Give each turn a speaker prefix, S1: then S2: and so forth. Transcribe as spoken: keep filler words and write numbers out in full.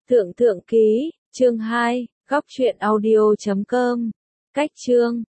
S1: Thượng Thượng Ký, chương hai, góc truyện audio chấm com. Cách chương